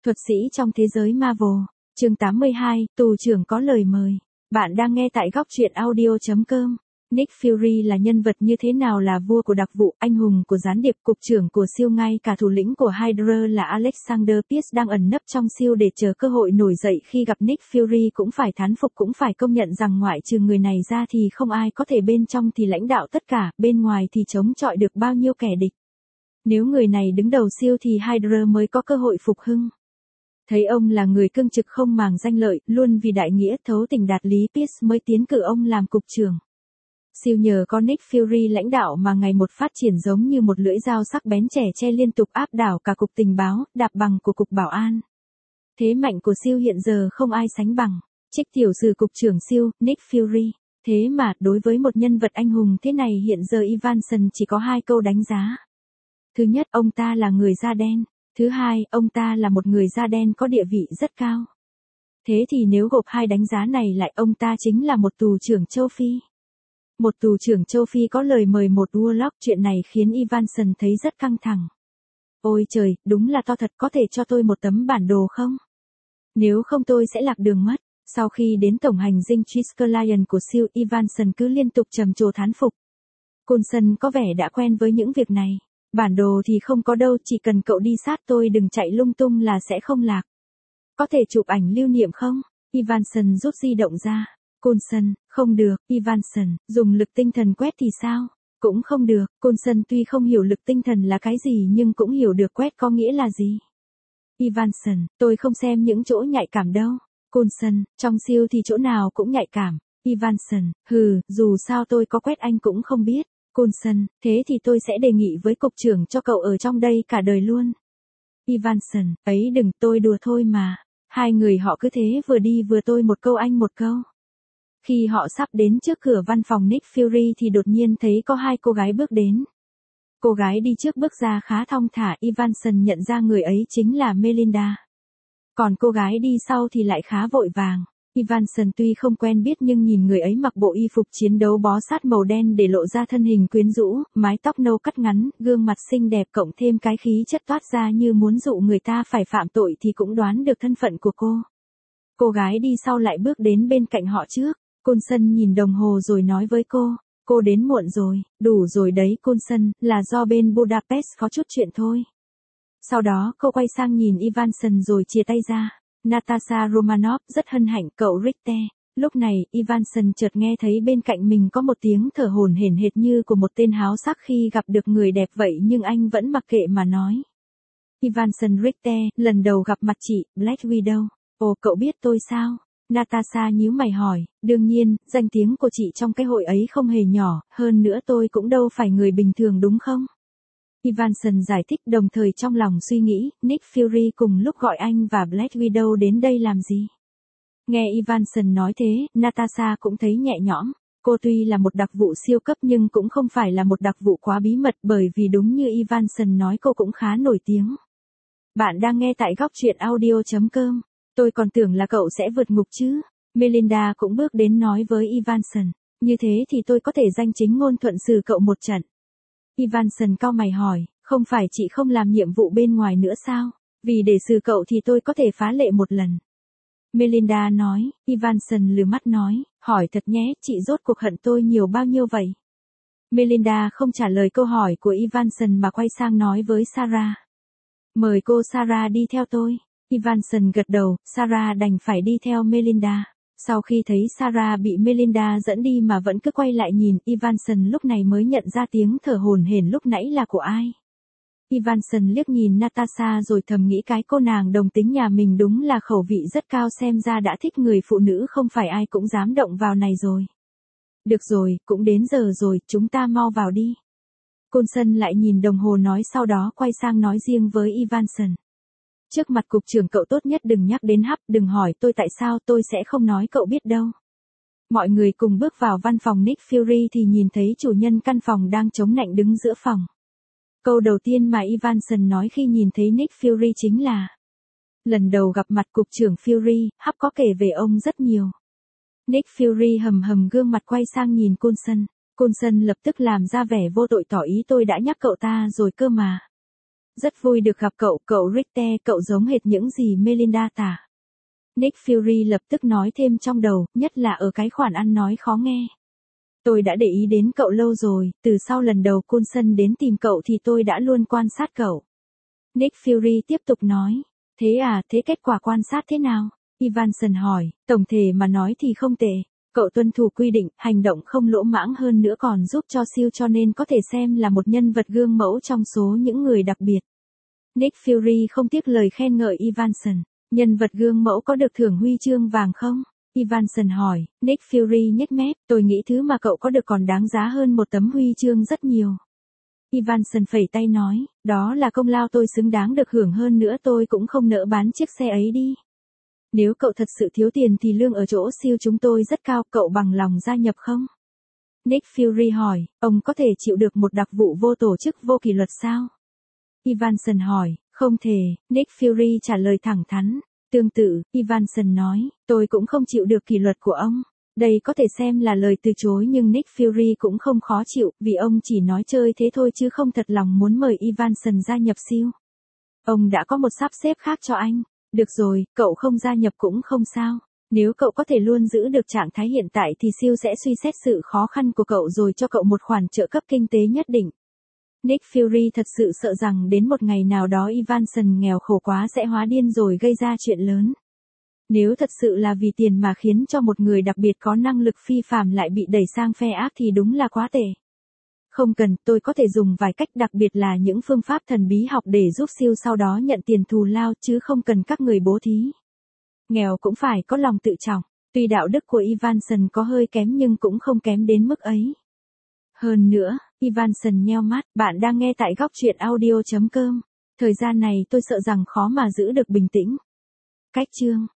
Thuật sĩ trong thế giới Marvel, chương 82, tù trưởng có lời mời. Bạn đang nghe tại góc truyện audio.com. Nick Fury là nhân vật như thế nào, là vua của đặc vụ, anh hùng của gián điệp, cục trưởng của siêu, ngay cả thủ lĩnh của Hydra là Alexander Pierce đang ẩn nấp trong siêu để chờ cơ hội nổi dậy. Khi gặp Nick Fury cũng phải thán phục, cũng phải công nhận rằng ngoại trừ người này ra thì không ai có thể bên trong thì lãnh đạo tất cả, bên ngoài thì chống chọi được bao nhiêu kẻ địch. Nếu người này đứng đầu siêu thì Hydra mới có cơ hội phục hưng. Thấy ông là người cương trực không màng danh lợi, luôn vì đại nghĩa, thấu tình đạt lý, Pierce mới tiến cử ông làm cục trưởng. Siêu nhờ có Nick Fury lãnh đạo mà ngày một phát triển giống như một lưỡi dao sắc bén chẻ che liên tục áp đảo cả cục tình báo, đạp bằng của cục bảo an. Thế mạnh của siêu hiện giờ không ai sánh bằng. Trích tiểu sử cục trưởng siêu, Nick Fury. Thế mà, đối với một nhân vật anh hùng thế này hiện giờ Evanson chỉ có 2 câu đánh giá. Thứ nhất, ông ta là người da đen. Thứ hai, ông ta là một người da đen có địa vị rất cao. Thế thì nếu gộp 2 đánh giá này lại, ông ta chính là một tù trưởng châu Phi. Một tù trưởng châu Phi có lời mời một warlock, chuyện này khiến Evanson thấy rất căng thẳng. Ôi trời, đúng là to thật, có thể cho tôi một tấm bản đồ không? Nếu không tôi sẽ lạc đường mất. Sau khi đến tổng hành dinh Triskelion của siêu, Evanson cứ liên tục trầm trồ thán phục. Coulson có vẻ đã quen với những việc này. Bản đồ thì không có đâu, chỉ cần cậu đi sát tôi, đừng chạy lung tung là sẽ không lạc. Có thể chụp ảnh lưu niệm không? Evanson rút di động ra. Coulson, không được. Evanson, dùng lực tinh thần quét thì sao? Cũng không được. Coulson tuy không hiểu lực tinh thần là cái gì nhưng cũng hiểu được quét có nghĩa là gì. Evanson, tôi không xem những chỗ nhạy cảm đâu. Coulson, trong siêu thì chỗ nào cũng nhạy cảm. Evanson, dù sao tôi có quét anh cũng không biết. Coulson, thế thì tôi sẽ đề nghị với cục trưởng cho cậu ở trong đây cả đời luôn. Evanson, ấy đừng, tôi đùa thôi mà. Hai người họ cứ thế vừa đi vừa tôi một câu anh một câu. Khi họ sắp đến trước cửa văn phòng Nick Fury thì đột nhiên thấy có 2 cô gái bước đến. Cô gái đi trước bước ra khá thong thả, Evanson nhận ra người ấy chính là Melinda. Còn cô gái đi sau thì lại khá vội vàng. Evanson tuy không quen biết nhưng nhìn người ấy mặc bộ y phục chiến đấu bó sát màu đen để lộ ra thân hình quyến rũ, mái tóc nâu cắt ngắn, gương mặt xinh đẹp cộng thêm cái khí chất toát ra như muốn dụ người ta phải phạm tội thì cũng đoán được thân phận của cô. Cô gái đi sau lại bước đến bên cạnh họ trước. Coulson nhìn đồng hồ rồi nói với cô đến muộn rồi, đủ rồi đấy Coulson, là do bên Budapest có chút chuyện thôi. Sau đó cô quay sang nhìn Evanson rồi chia tay ra. Natasha Romanoff, rất hân hạnh cậu Richter. Lúc này, Evanson chợt nghe thấy bên cạnh mình có một tiếng thở hổn hển hệt như của một tên háo sắc khi gặp được người đẹp vậy, nhưng anh vẫn mặc kệ mà nói. Evanson Richter, lần đầu gặp mặt chị, Black Widow. Ồ, cậu biết tôi sao? Natasha nhíu mày hỏi, đương nhiên, danh tiếng của chị trong cái hội ấy không hề nhỏ, hơn nữa tôi cũng đâu phải người bình thường đúng không? Evanson giải thích, đồng thời trong lòng suy nghĩ, Nick Fury cùng lúc gọi anh và Black Widow đến đây làm gì? Nghe Evanson nói thế, Natasha cũng thấy nhẹ nhõm. Cô tuy là một đặc vụ siêu cấp nhưng cũng không phải là một đặc vụ quá bí mật, bởi vì đúng như Evanson nói cô cũng khá nổi tiếng. Bạn đang nghe tại góc truyện audio.com. Tôi còn tưởng là cậu sẽ vượt ngục chứ. Melinda cũng bước đến nói với Evanson. Như thế thì tôi có thể danh chính ngôn thuận xử cậu một trận. Evanson cau mày hỏi, không phải chị không làm nhiệm vụ bên ngoài nữa sao? Vì để xử cậu thì tôi có thể phá lệ một lần. Melinda nói. Evanson lườm mắt nói, hỏi thật nhé, chị rốt cuộc hận tôi nhiều bao nhiêu vậy? Melinda không trả lời câu hỏi của Evanson mà quay sang nói với Sarah. Mời cô Sarah đi theo tôi. Evanson gật đầu, Sarah đành phải đi theo Melinda. Sau khi thấy Sarah bị Melinda dẫn đi mà vẫn cứ quay lại nhìn, Evanson lúc này mới nhận ra tiếng thở hổn hển lúc nãy là của ai. Evanson liếc nhìn Natasha rồi thầm nghĩ cái cô nàng đồng tính nhà mình đúng là khẩu vị rất cao, xem ra đã thích người phụ nữ không phải ai cũng dám động vào này rồi. Được rồi, cũng đến giờ rồi, chúng ta mau vào đi. Coulson lại nhìn đồng hồ nói, sau đó quay sang nói riêng với Evanson. Trước mặt cục trưởng cậu tốt nhất đừng nhắc đến Hub, đừng hỏi tôi tại sao, tôi sẽ không nói cậu biết đâu. Mọi người cùng bước vào văn phòng Nick Fury thì nhìn thấy chủ nhân căn phòng đang chống nạnh đứng giữa phòng. Câu đầu tiên mà Evanson nói khi nhìn thấy Nick Fury chính là: lần đầu gặp mặt cục trưởng Fury, Hub có kể về ông rất nhiều. Nick Fury hầm gương mặt quay sang nhìn Coulson. Coulson lập tức làm ra vẻ vô tội tỏ ý, tôi đã nhắc cậu ta rồi cơ mà. Rất vui được gặp cậu Richter, cậu giống hệt những gì Melinda tả. Nick Fury lập tức nói thêm trong đầu, nhất là ở cái khoản ăn nói khó nghe. Tôi đã để ý đến cậu lâu rồi, từ sau lần đầu Coulson đến tìm cậu thì tôi đã luôn quan sát cậu. Nick Fury tiếp tục nói. Thế à, thế kết quả quan sát thế nào? Evanson hỏi, tổng thể mà nói thì không tệ. Cậu tuân thủ quy định, hành động không lỗ mãng hơn nữa còn giúp cho siêu cho nên có thể xem là một nhân vật gương mẫu trong số những người đặc biệt. Nick Fury không tiếc lời khen ngợi Evanson. Nhân vật gương mẫu có được thưởng huy chương vàng không? Evanson hỏi. Nick Fury nhếch mép, tôi nghĩ thứ mà cậu có được còn đáng giá hơn một tấm huy chương rất nhiều. Evanson phẩy tay nói, đó là công lao tôi xứng đáng được hưởng, hơn nữa tôi cũng không nỡ bán chiếc xe ấy đi. Nếu cậu thật sự thiếu tiền thì lương ở chỗ siêu chúng tôi rất cao, cậu bằng lòng gia nhập không? Nick Fury hỏi, ông có thể chịu được một đặc vụ vô tổ chức vô kỷ luật sao? Evanson hỏi, không thể, Nick Fury trả lời thẳng thắn. Tương tự, Evanson nói, tôi cũng không chịu được kỷ luật của ông. Đây có thể xem là lời từ chối nhưng Nick Fury cũng không khó chịu, vì ông chỉ nói chơi thế thôi chứ không thật lòng muốn mời Evanson gia nhập siêu. Ông đã có một sắp xếp khác cho anh. Được rồi, cậu không gia nhập cũng không sao. Nếu cậu có thể luôn giữ được trạng thái hiện tại thì siêu sẽ suy xét sự khó khăn của cậu rồi cho cậu một khoản trợ cấp kinh tế nhất định. Nick Fury thật sự sợ rằng đến một ngày nào đó Evanson nghèo khổ quá sẽ hóa điên rồi gây ra chuyện lớn. Nếu thật sự là vì tiền mà khiến cho một người đặc biệt có năng lực phi phàm lại bị đẩy sang phe ác thì đúng là quá tệ. Không cần, tôi có thể dùng vài cách, đặc biệt là những phương pháp thần bí học để giúp siêu sau đó nhận tiền thù lao chứ không cần các người bố thí. Nghèo cũng phải có lòng tự trọng, tuy đạo đức của Evanson có hơi kém nhưng cũng không kém đến mức ấy. Hơn nữa, Evanson nheo mắt, bạn đang nghe tại góc truyện audio.com. Thời gian này tôi sợ rằng khó mà giữ được bình tĩnh. Cách chương